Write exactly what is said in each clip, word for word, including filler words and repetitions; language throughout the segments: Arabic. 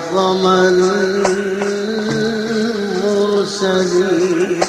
أعظم المرسلين.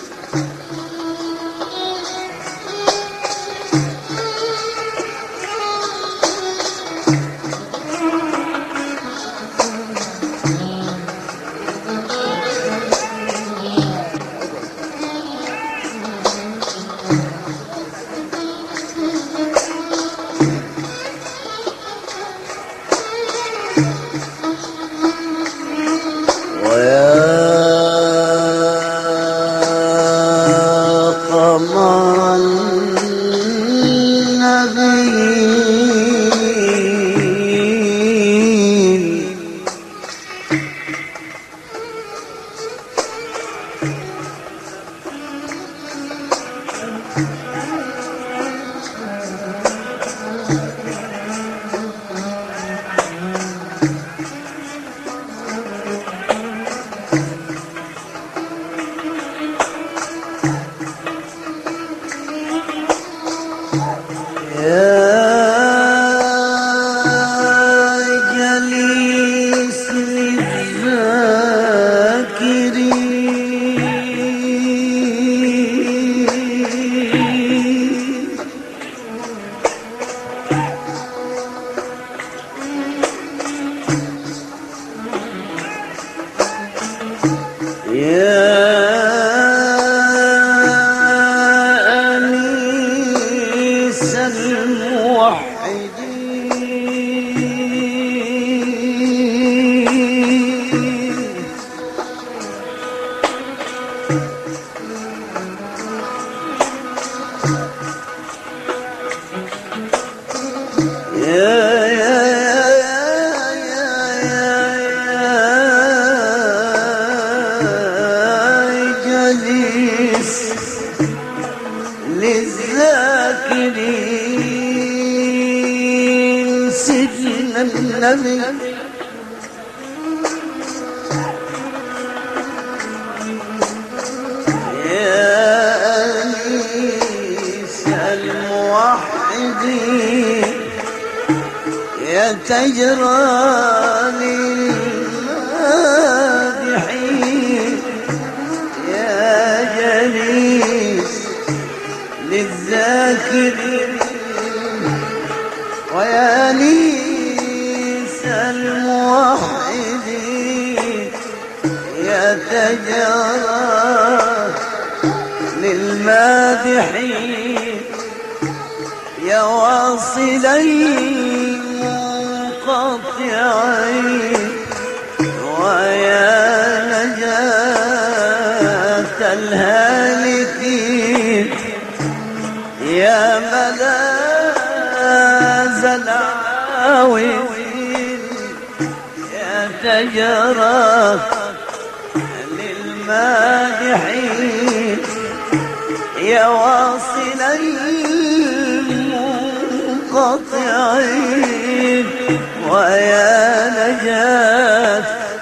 للذاكرين سيدنا النبي يا أنيس الموحدين يا تجراني المادحين يا جليس للذاكرين ويا أنيس الموحدين يا تجرى للمادحين يا واصلين منقطعين ويا نجاة الهالكين يا ملاذ العاوين يا تجرى للمادحين يا واصلين منقطعين ويا نجاة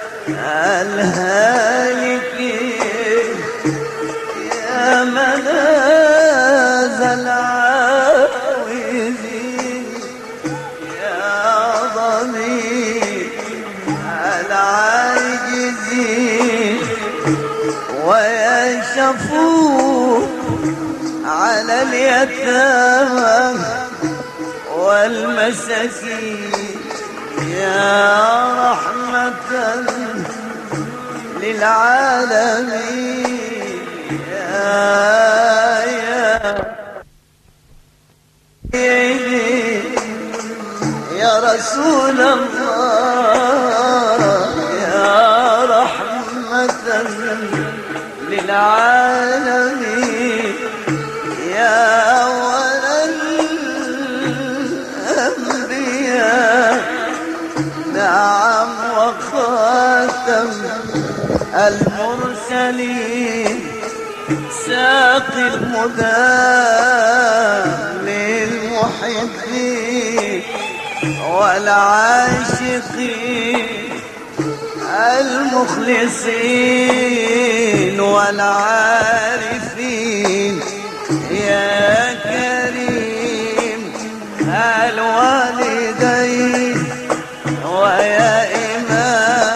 الهالكين يا ملاذ العاوزين يا ضمير العاجزين ويا شفوق على اليتامى والمساكين يا رحمة للعالمين يا يا يا رسول الله يا رحمة للعالمين يا أول الأنبياء نعم وخاتم المرسلين ساقي المدى للمحبين والعاشقين المخلصين والعارفين يا كريم الوالدين ويا إمام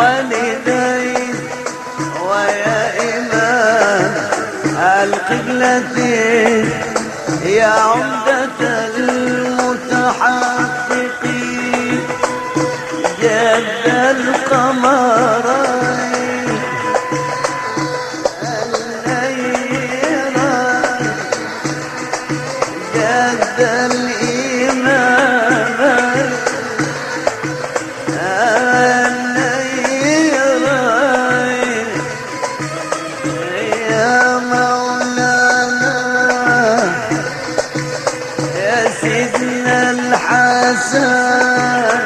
والدين ويا إمام القبلتين يا عمدة المتحققين جد القمرين النيران جد الإمام النيران يا مولانا يا سيدنا الحسن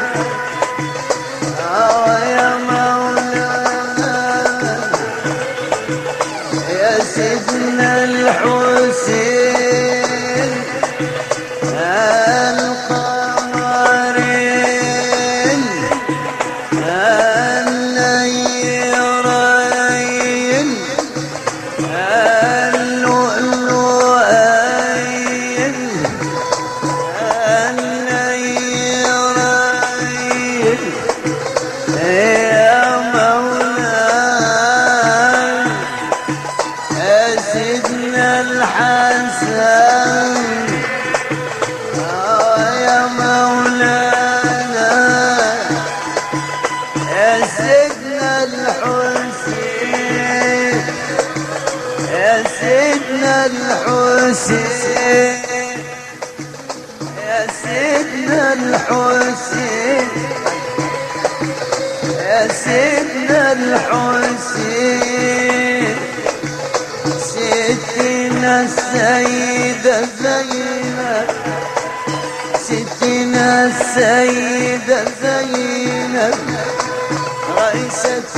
يا مولانا يا سيدنا الحسين القمرين النيرين اللؤلؤين النيرين يا مولانا يا سيدنا الحسن يا مولانا يا سيدنا الحسين يا سيدنا الحسين يا سيدنا الحسين يا سيدنا الحسين ستنا السيدة زينب ستنا السيدة زينب رئيسة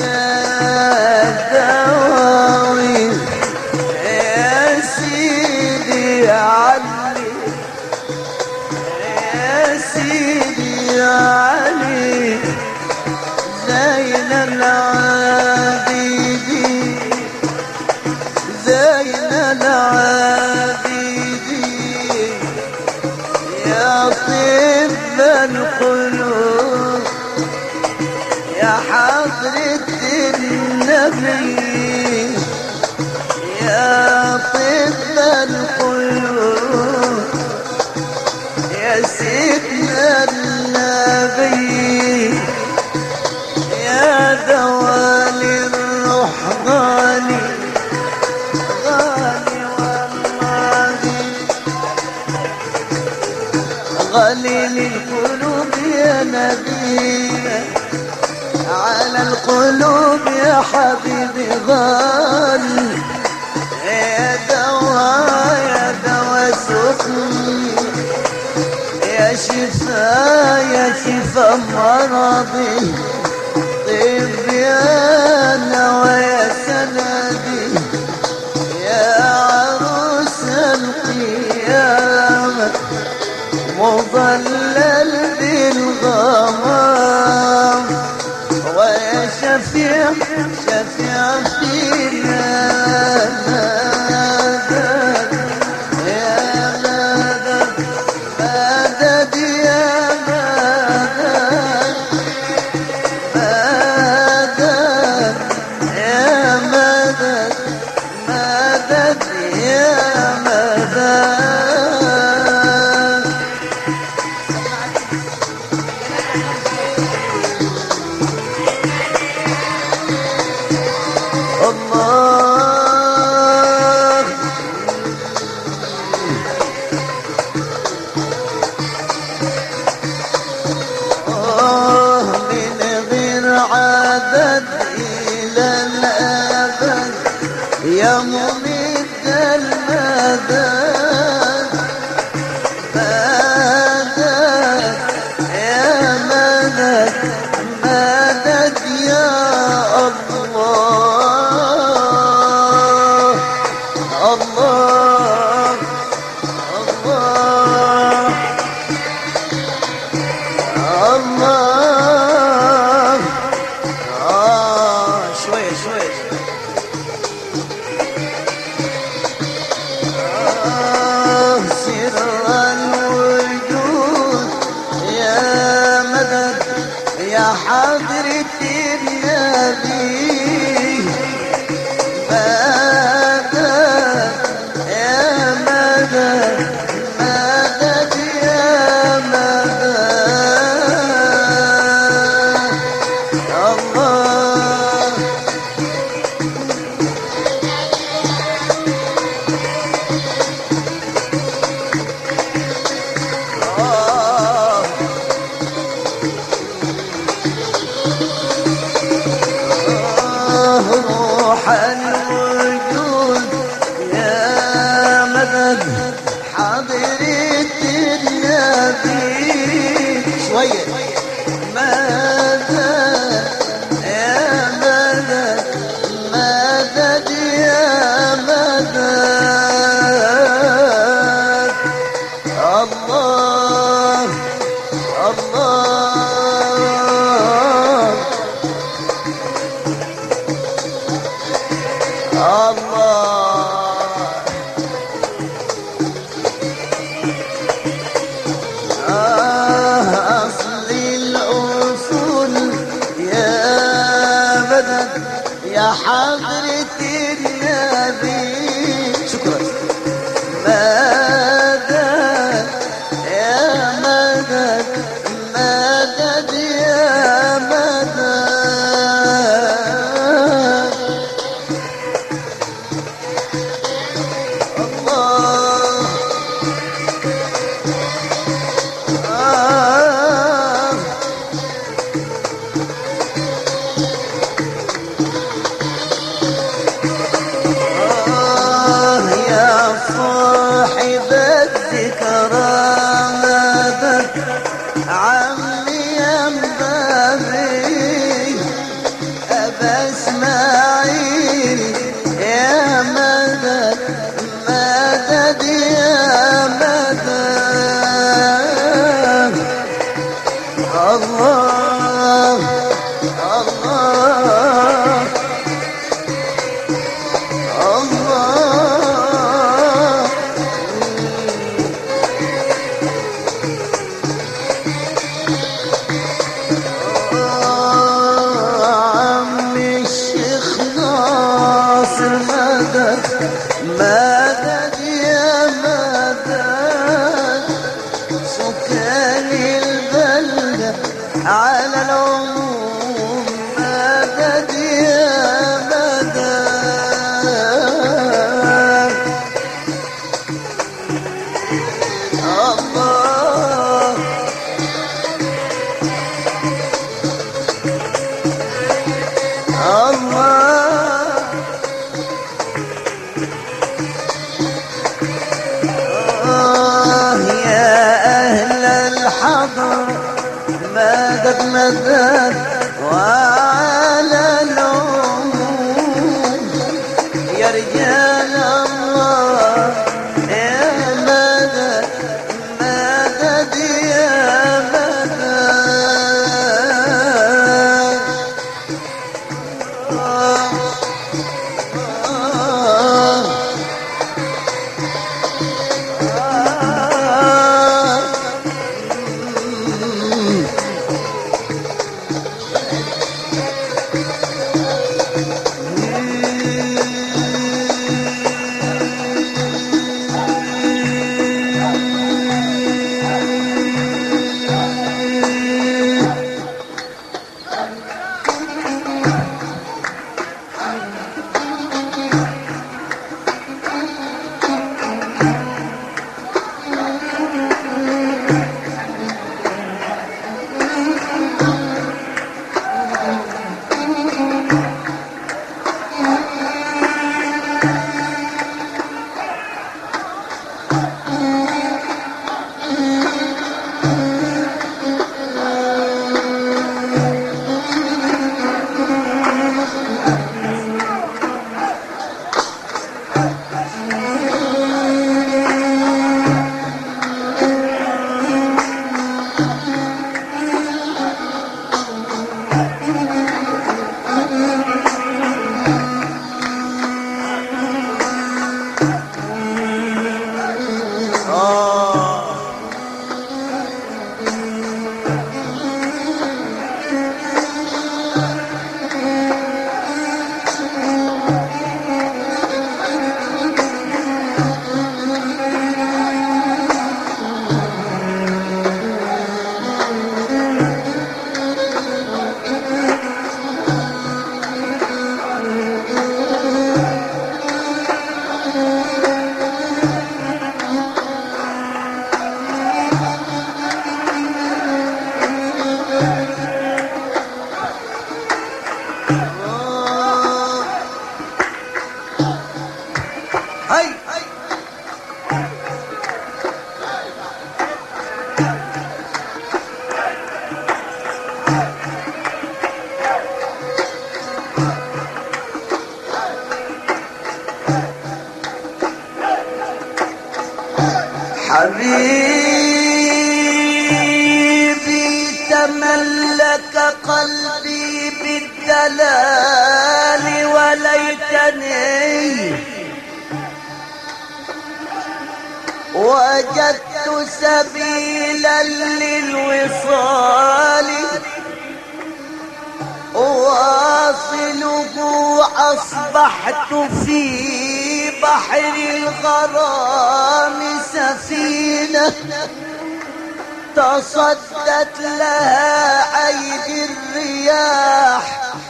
الدواوين يا سيدي علي يا سيدي علي زين العابدين زين العابدين يا طب القلوب يا حضرة النبي يا طب القلوب يا سيدنا النبي يا دوالي الروح غالي غالي والله غالي للقلوب يا نبي على القلوب يا حبيبي غالي يا دواء يا دواء سخني يا شفاء يا شفاء مرضي طيب يا نوى يا سندي يا عروس القيامة مظلل بالغمام ويا شفيع شفيع فينا مدد يا مدد مدد يا مدد مدد يا مدد مدد يا مدد الله آه من غير عدد إلى الأبد يا ممد المدد يا حضرة النبي شكرا مدد يا مدد مدد يا مدد الله آه صاحب الذكرى مدد عمي يا مبابي أبا اسماعيل يا مدد مدد يا مدد الله الله الله مدد يا مدد سكان البلدة على العموم مدد يا مدد الله الله مدد مدد وعلى العموم يا رجال الله يا مدد مدد يا مدد آه آه حبيبي تملك قلبي بالدلال وليتني وجدت سبيلا للوصال واصله أصبحت في بحر الغرام سفينة تصدت لها أيدي الرياح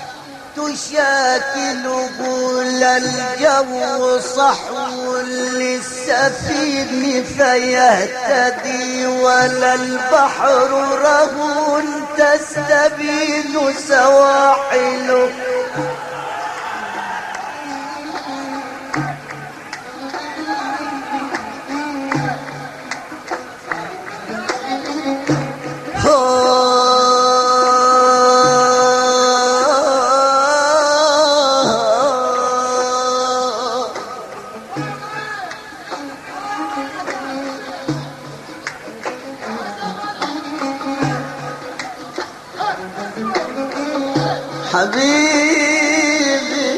تشاكل بول الجو صحو للسفين فيهتدي ولا البحر رهون تستبين سواحله حبيبي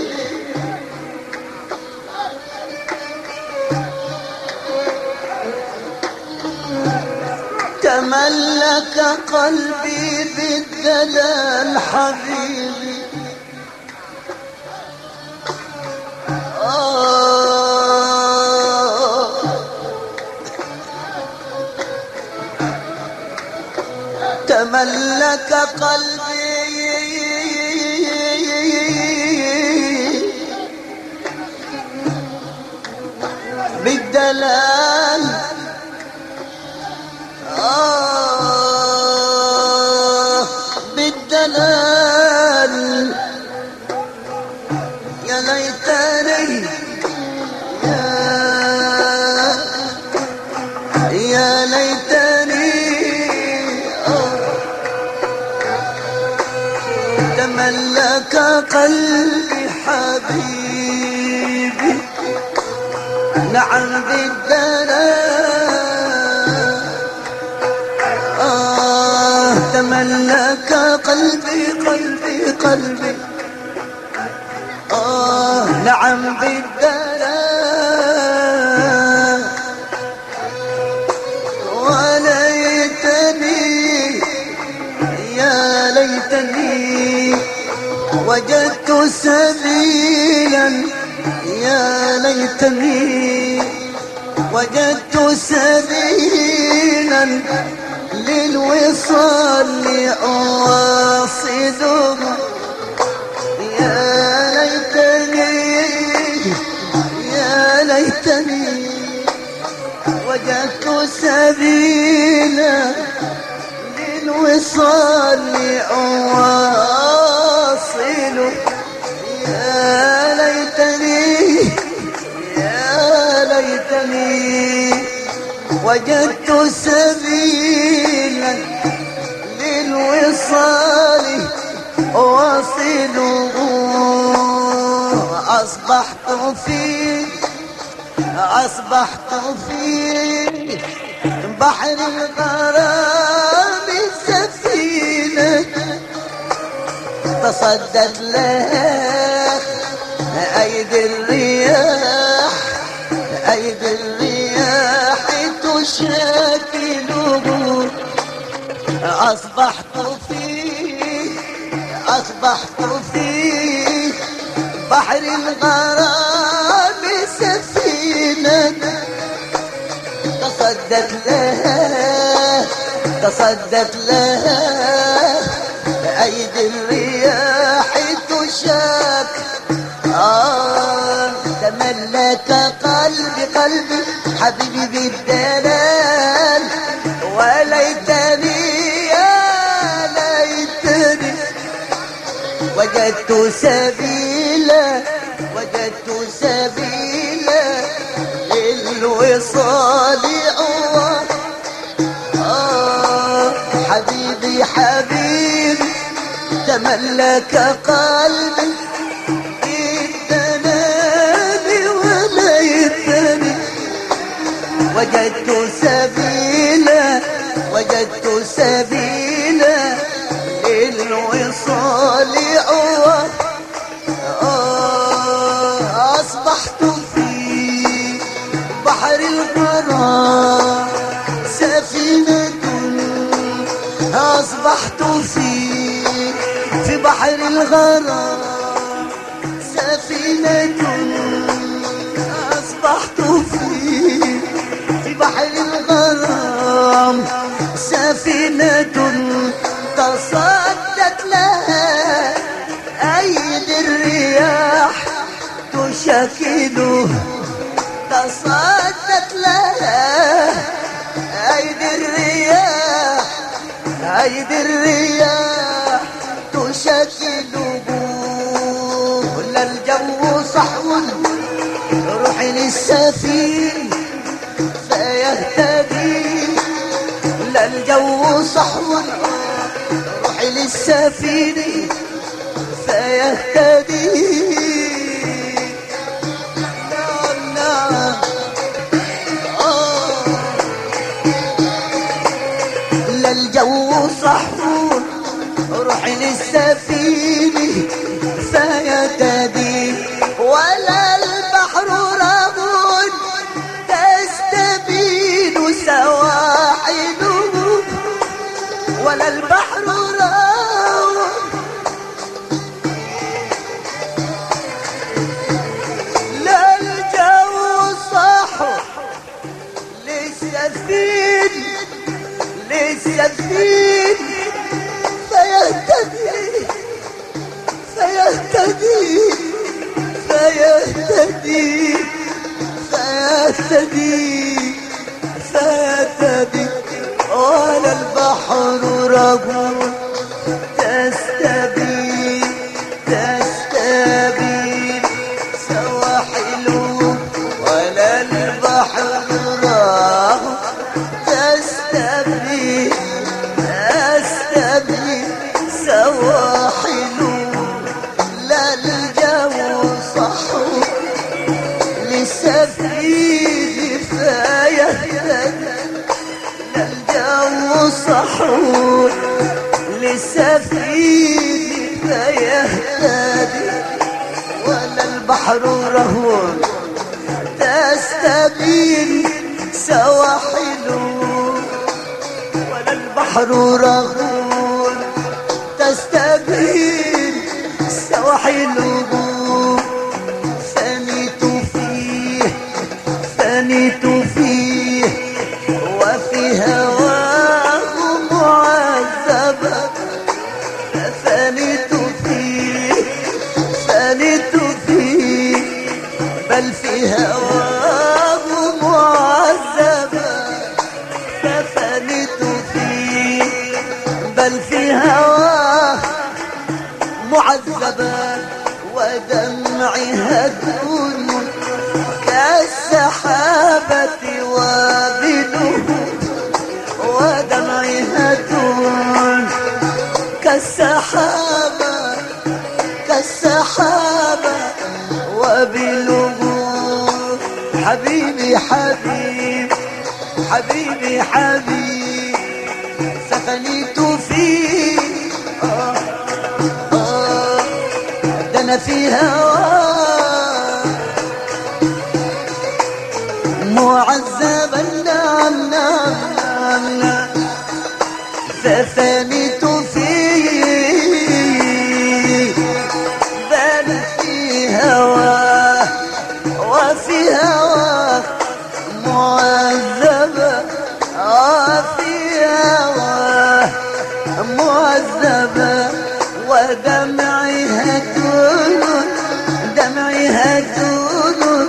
تملك قلبي بالدلال حبيبي آه تملك قلبي بالدلال آه بالدلال يا ليتني يا يا ليتني آه تملك قلبي حبيبي نعم بالدلال آه تملك قلبي قلبي قلبي آه نعم بالدلال وليتني يا ليتني وجدت سبيلا يا ليتني وجدت سبيلا للوصال أواصله يا ليتني يا ليتني وجدت سبيلا للوصال أواصله يا ليتني يا ليتني وجدت سبيلا للوصال واصله أصبحت فيه أصبحت فيه بحر الغرام سفينة تصدت لها أيدي الرياح أيدي الرياح تشاكله أصبحت فيه أصبحت فيه بحر الغرام سفينة تصدت لها تصدت لها أيدي الرياح تشاك آه تملك قلبي قلبي حبيبي بالدلال وليتني يا ليتني وجدت سبيلا وجدت سبيلا للوصال آه حبيبي حبيبي تملك قلبي بالدلال وليتني وجدت سبيلا وجدت سبيلا للوصال أصبحت في بحر الغرام أصبحت في في بحر الغرام سفينة أصبحت في في بحر الغرام سفينة تصدت لها أيدي الرياح تشكل تصدت لها أيدي الرياح أيدي الرياح تشكل ولا الجو صحو روحي للسفين فيهتدي لا الجو صحو روحي للسفين فيهتدي نعم نعم آه. لا الجو صحو روحي للسفين فيهتدي ولا البحر رغم تستبين سواحله ولا البحر رغم لا الجو صح للسفين للسفين فيهتدي فيهتدي فيهتدي فيهتدي فيهتدي ولا البحر رجل تستبين تستبين سواحله ولا البحر رجل تستبين تستبين سواحله لا الجو صحو للسفين فيهتدي لا الجو صحو للسفين فيهتدي ولا البحر رهون تستبين سواحله ولا البحر رهون تستبين سواحله فنيت فيه فنيت فيه وفي هواه معذبا فنيت فيه فنيت فيه بل في هواه معذبا ففنيت فيه بل في هواه معذبا ودمعي هدون كالسحابة وابله ودمعي هدون كالسحابة كالسحابة وابله حبيبي حبيب حبيبي حبيب ففنيت فيه آه آه دنا في هواه معذبا نعم نعم نعم نعم ففنيت فيه بل في هواه وفي هواه معذبا وفي هواه معذبا ودمعي هدون دمعي هدون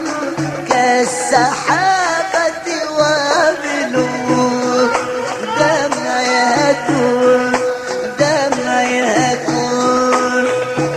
كالسحابة وابلون دمعي هدون دمعي هدون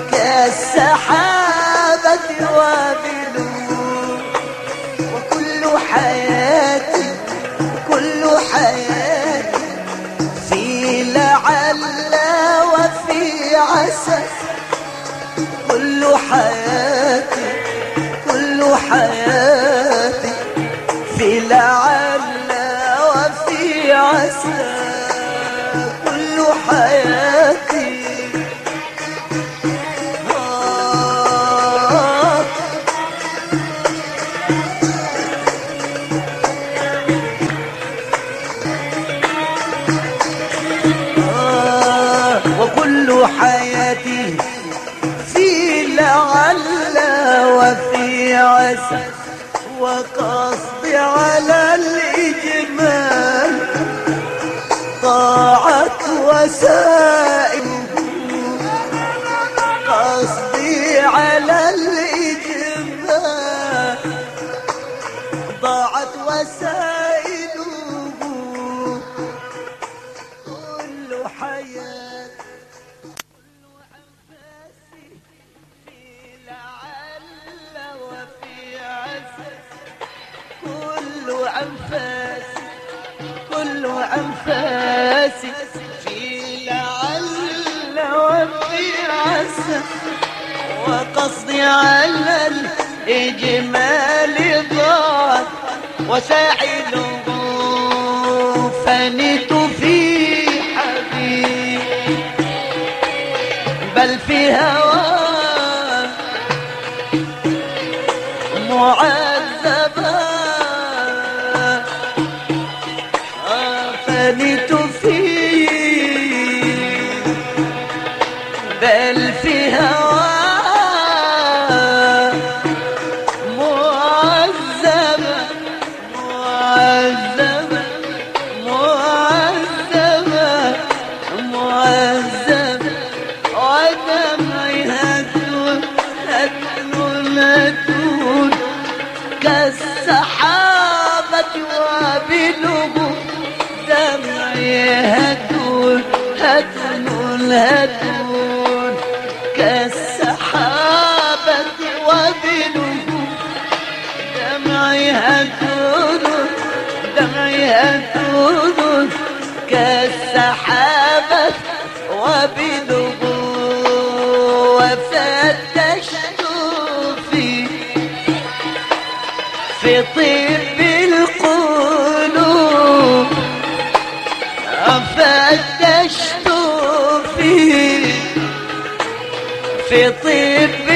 كالسحابة وابلون وكل حياتي كل حياتي في لعل وفي عسى كل حياتي كل حياتي في لعل وفي عسى كل حياتي آه آه عسى وقصدي على الإجمال ضاعت وسائل قصدي على الإجمال ضاعت وسائله كل حياة كل أنفاسي في لعل وفي عسى كل أنفاسي كل أنفاسي في لعل وفي عسى وقصدي على الإجمال ضاعت وساحله فنيت في حبيب بل في هواه معذبا فنيت فيه بل في هواه معذبا معذبا معذبا معذبا ودمعي هتون هتون هتون كالسحابة وبلغ دمعي هتون هتون هتون كالسحابة وبلغ دمعي هتون دمعي هتون كالسحابة وبلغ وفتشت في في طيب القلوب فتشت فيه في طيب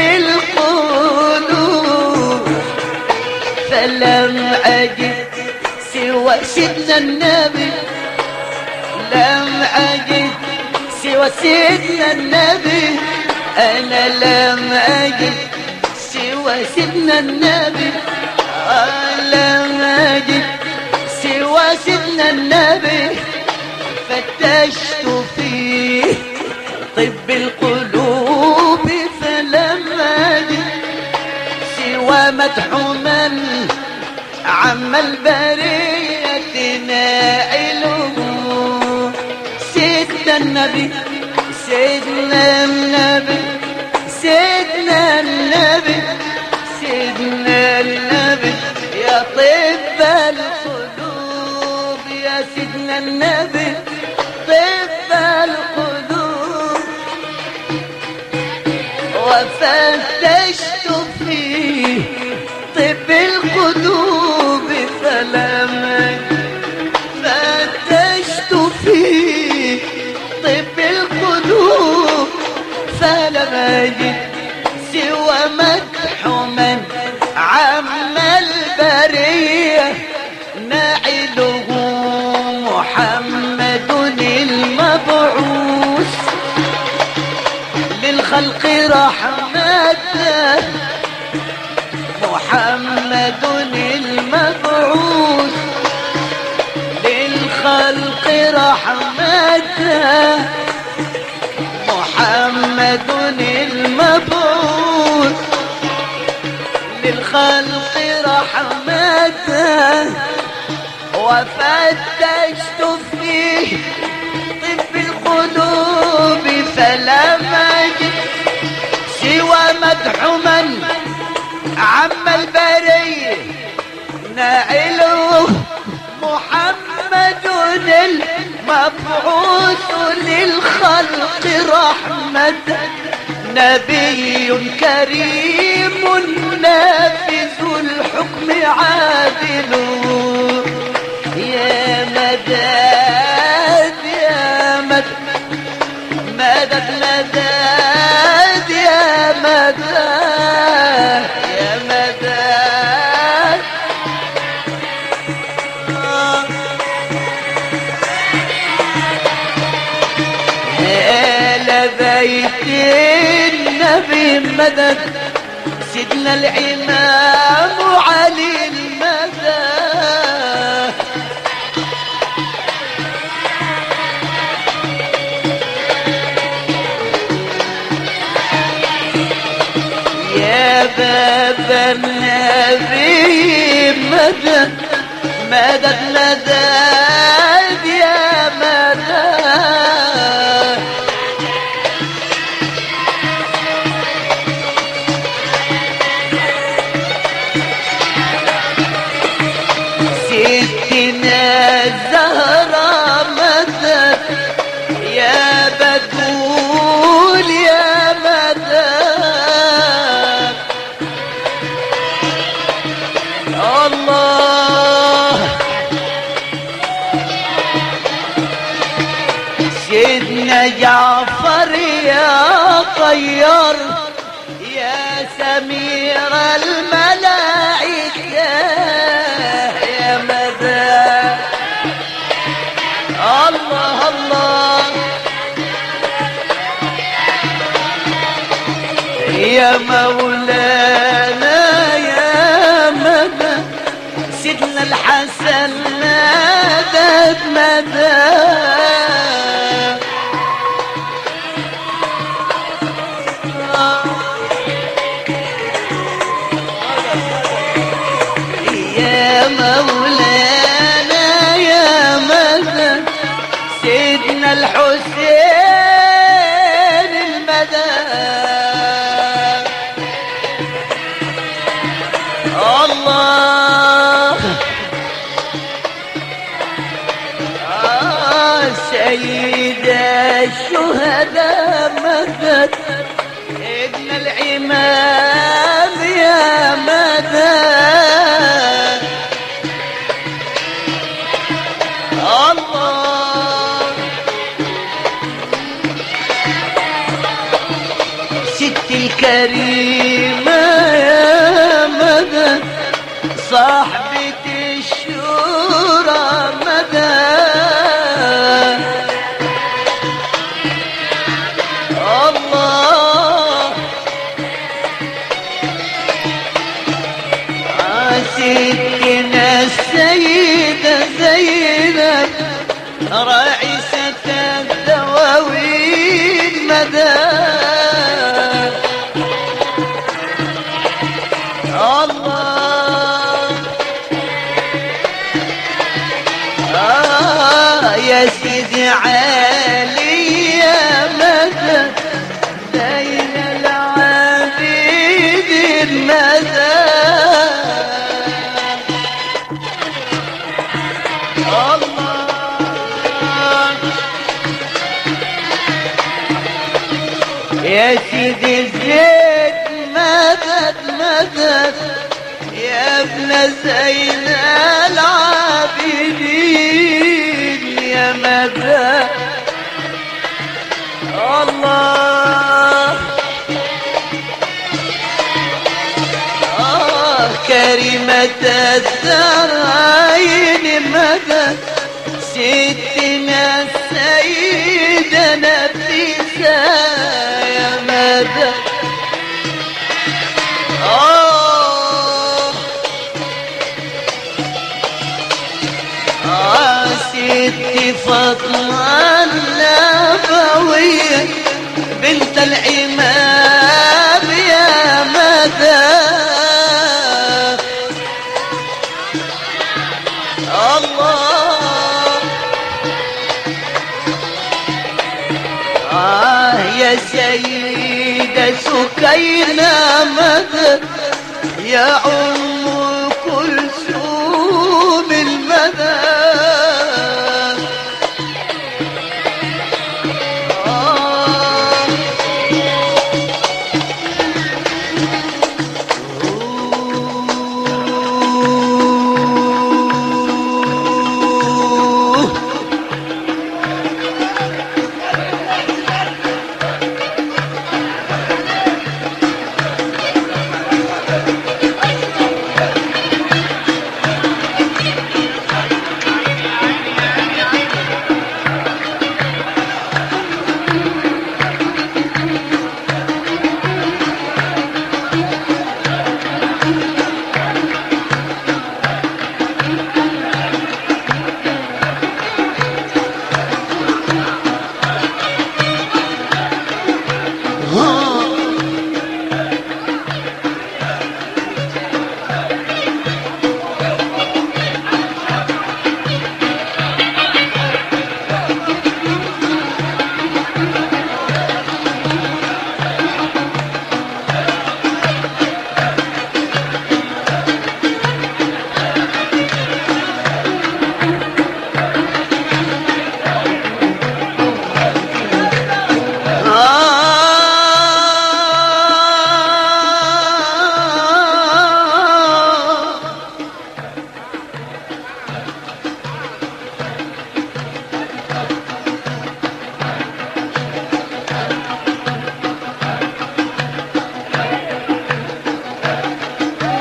القلوب فلم أجد سوى سيدنا النبي لم أجد سوى سيدنا النبي أنا لم أجد سوى سيدنا النبي لم أجد سوى سيدنا النبي فتشت فيه طب القلوب فلم أجد سوى مدح من عم البرية نائله سيدنا النبي سيدنا النبي سيدنا النبي سيدنا النبي يا طب القلوب يا سيدنا النبي طب القلوب وفتشت فيه طب القلوب فلم فتشت فيه طب القلوب فلم أجد سوى مدح من عم البرية ناعله محمد المبعوث للخلق رحمة محمد المبعوث للخلق رحمة محمد المبعوث للخلق رحمة وفتشت فيه طب القلوب فلم أجد سوى مدح من عم البرية نائله محمد المبعوث للخلق رحمة نبي كريم نافذ الحكم عادل يا مداد يا مداد مدد مداد يا مداد يا مداد آل بيت النبي مدد سيدنا الإمام علي المدى. يا باب النبي مدد مدد مدد يا مدد. ستنا الزهرة مدد يا بتول يا مدد. الله سيدنا جعفر يا طيار يا سمير الملائكة يا مدد. الله الله يا مولانا يا مدد. سيدنا الحسن مدد مدد. يا مولانا يا مدد. سيدنا الحسين المدد. الله آه سيد الشهداء مدد. ابن الإمام يا مدد. الله ست الكريمة يا مدد. صاحبة الشورى مدد. الله ستنا السيدة زينب راعسة الدواوين مدد. الله آه يا سيدي علي يا مدد. زين العابدين مدد. الله يا سيدي الزيت مدد مدد يا ابن زين العابدين يا مدد. الله آه كريمة الدارين مدد. ستنا السيدة نفيسة يا مدد. آه آه ستي فاطمة النبوية بنت الإمام يا مدد. الله آه يا سيدة سكينة مدد. يا أم كلثوم المدد. آه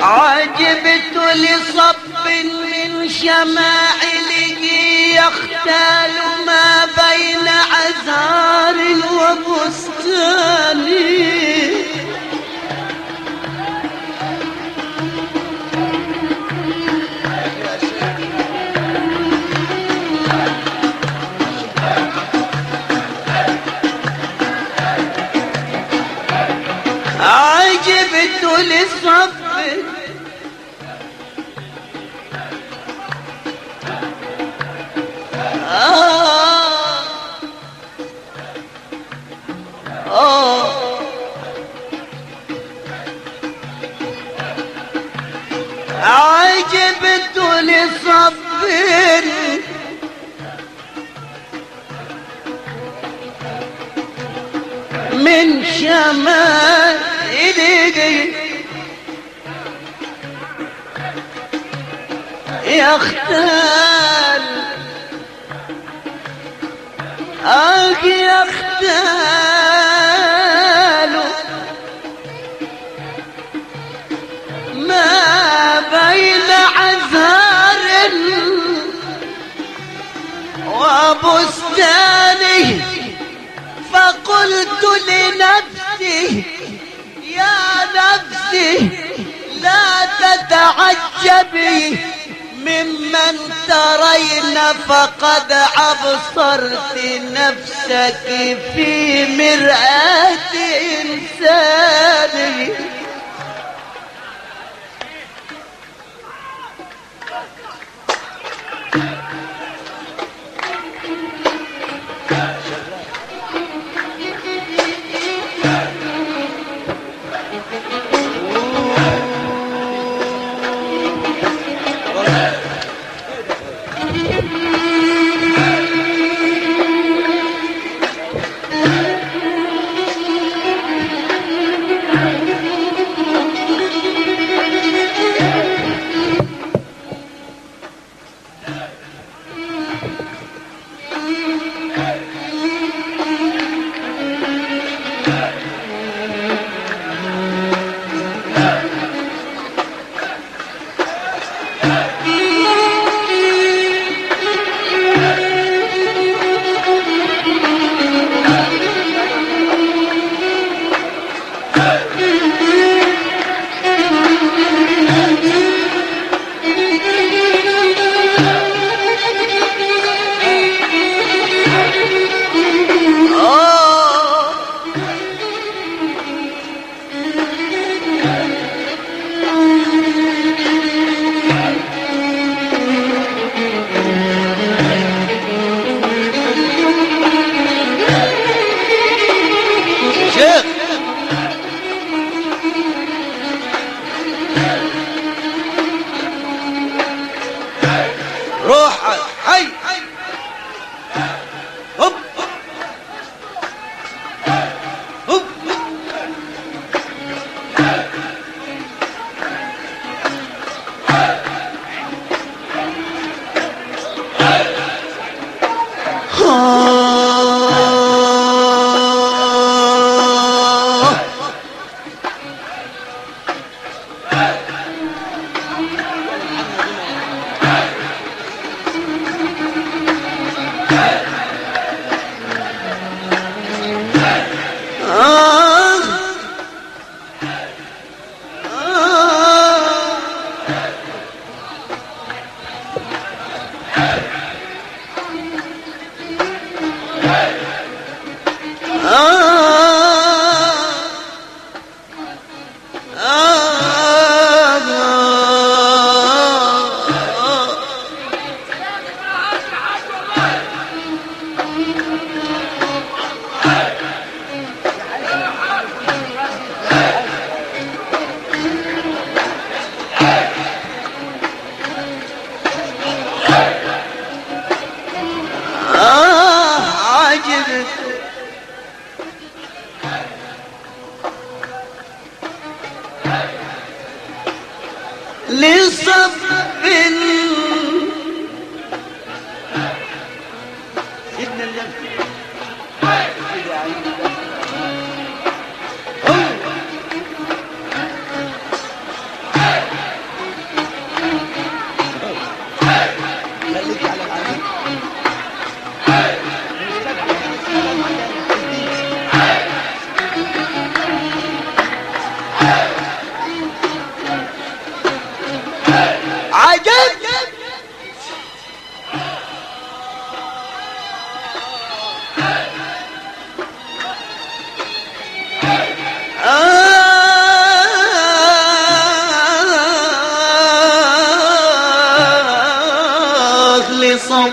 عجبت لصب من شمائله يختال ما بين عذار وبستان عجبت لصب آه آه عجبت لصب من شمائله يختال آه يختال ما بين عذار وبستانه فقلت لنفسي يا نفسي لا تتعجبي ممن ترين فقد أبصرت نفسك في مرآة إنسان لصف سيدنا النبي وجد آه لصف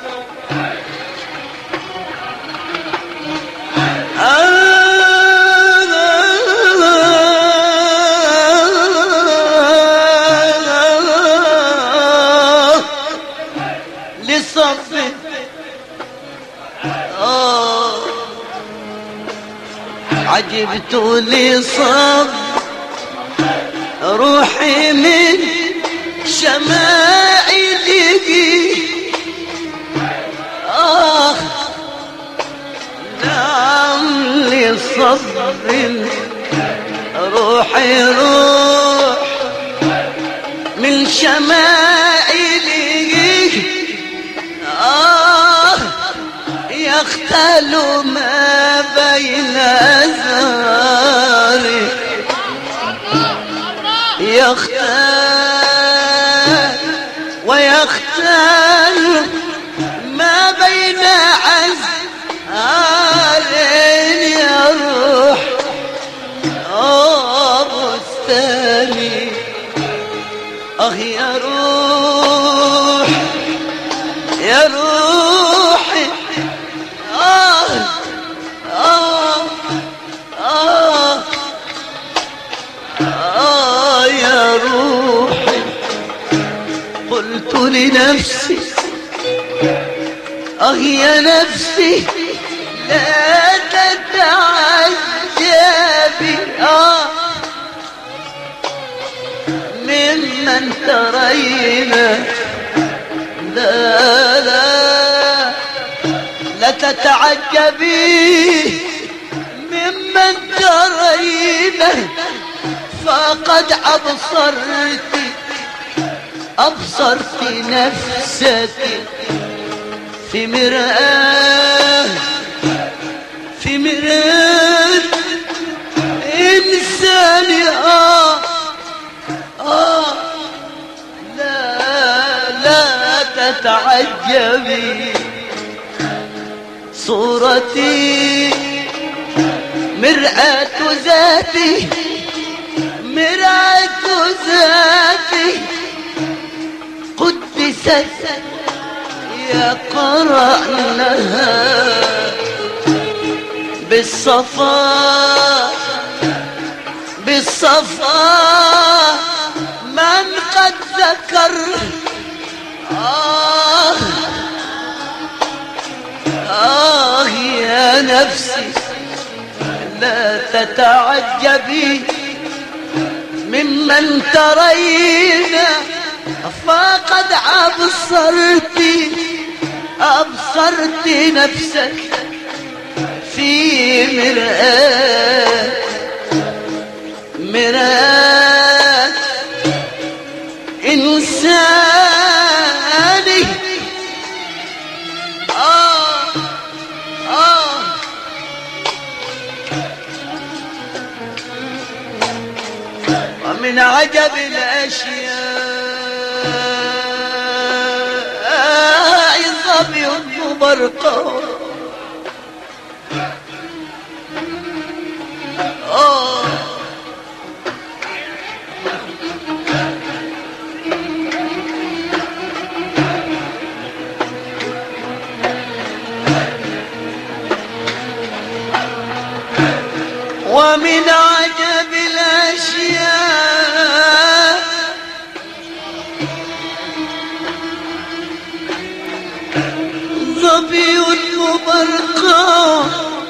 عجبت لصب روحي من شمائله آه نعم لصبر روحي روح من شمائله آه يختل ما بين أزاري يختال ويختال ما بين أزارين يروح آه بستاني آه يروح يروحي آه آه آه آه يا روحي قلت لنفسي آه يا نفسي لا تتعجبي آه ممن ترينا لا لا لا تتعجبي ممن ترينا فقد أبصرت أبصرت نفسك في مرآة في مرآة إنسان آه آه لا لا تتعجبي صورتي مرآة ذاتي مرآة ذاتي قدست يا قرأنها بالصفا بالصفا من قد ذكر آه آه يا نفسي لا تتعجبي ممن ترينا فقد أبصرت أبصرت نفسك في مرآة مرآة إنساني آه آه ومن عجب الأشياء ظبي برقه آه ومن عجب الأشياء ظبي مبرقا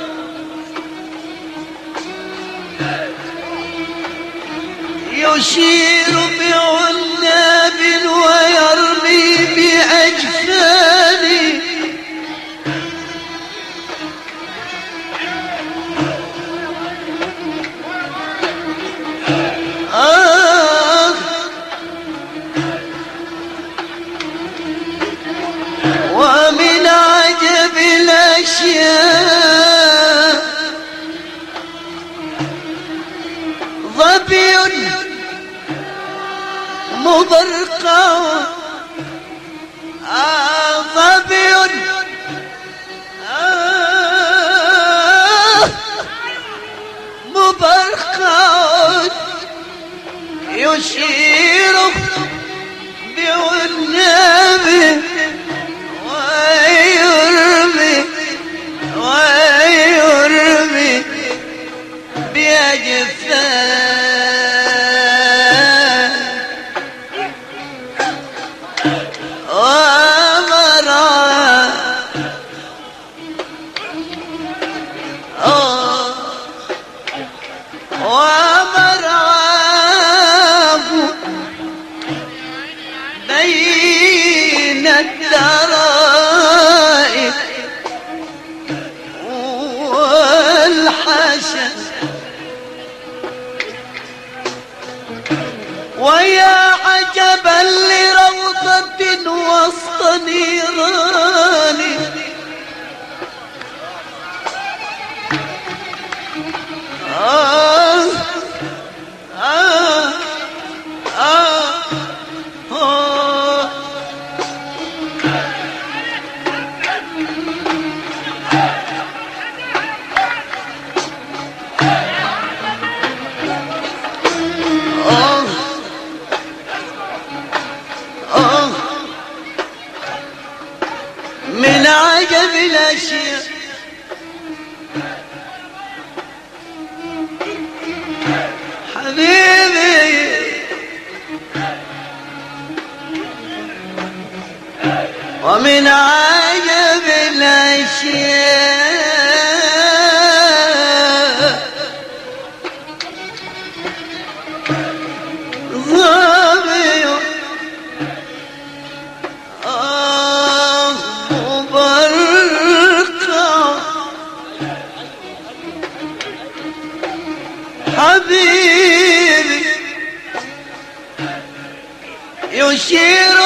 يشير بعناب ويرمي بأجفاني آه ومن عجب الأشياء ظبي مبرقع آه ظبي آه مبرقع يشير بالنبي ويرمي ويرمي بأجفان ومرعى ومرعاه بين الدرائب والحشا ويا عجبا لروضة وسط نيران آه آه آه آه آه من عجب الأشياء حبيبي ومن عجب الأشياء ظبي آه مبرقع حبيبي يشير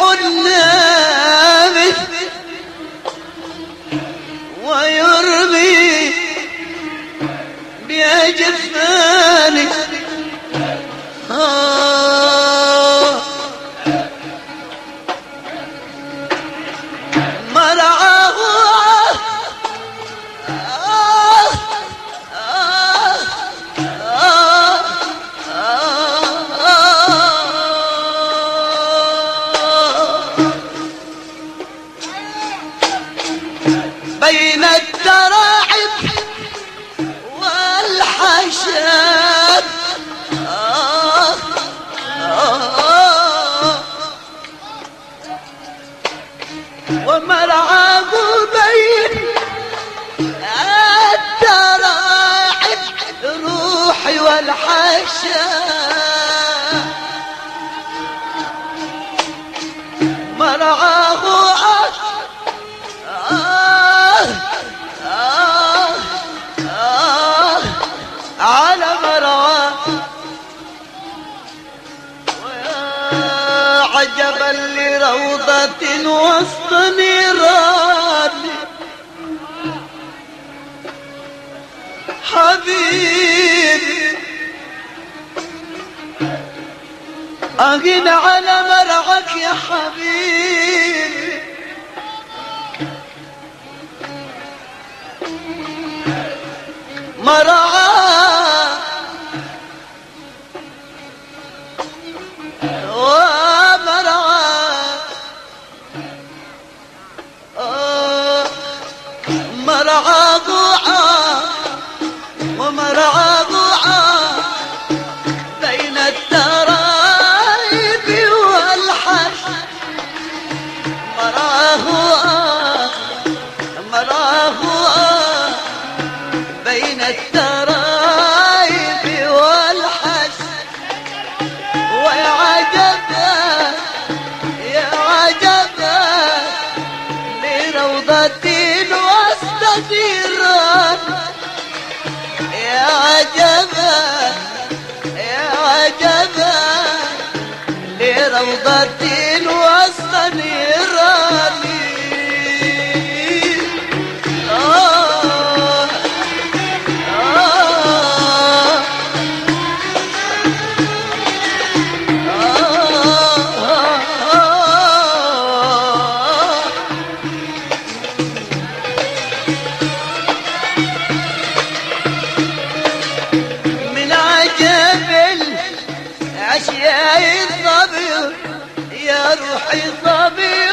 بعنابه ويرمي بأجفانه آه مرعاه آه آه آه بين التراعب والحشاب آه آه ومرعاه بين التراعب روحي والحشاب مرعاه آه آه آه على مرعاه ويا عجبا لروضة وسط نيران حبيبي أغنى على مرعاك يا حبيبي مرعاه ومرعاه آه مرعاه ومرعاه بين الترايب والحش مرعاه مرعاه بين الترايب والحش ويا عجبا يا عجبا لروضة وسط نيران يا عجبا يا عجبا لروضة وسط نيران آه آه آه روحي صبي يا روحي صبي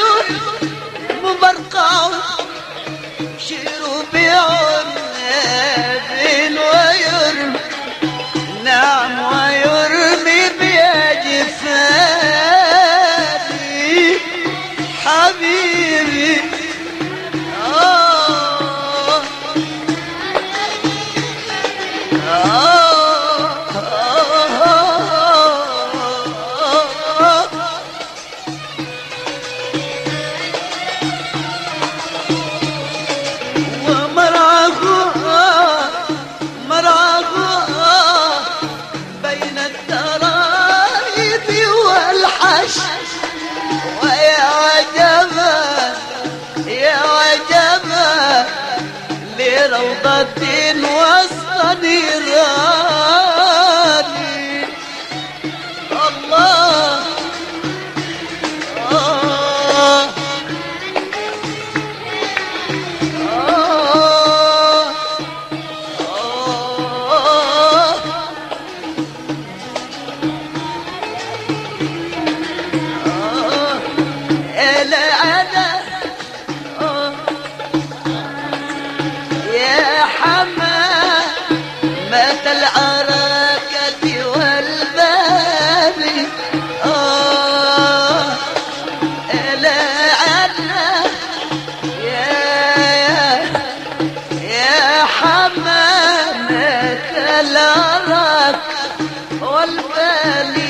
مبرقع شيروا بعناب ويرمي نعم ويرمي بأجفاني حبيبي آه آه ويا عجبا يا عجبا لروضة وسط نيراني الله آه آه آه يا حمامة العراكة والباب آه لا عنا يا يا حمامة العراكة والباب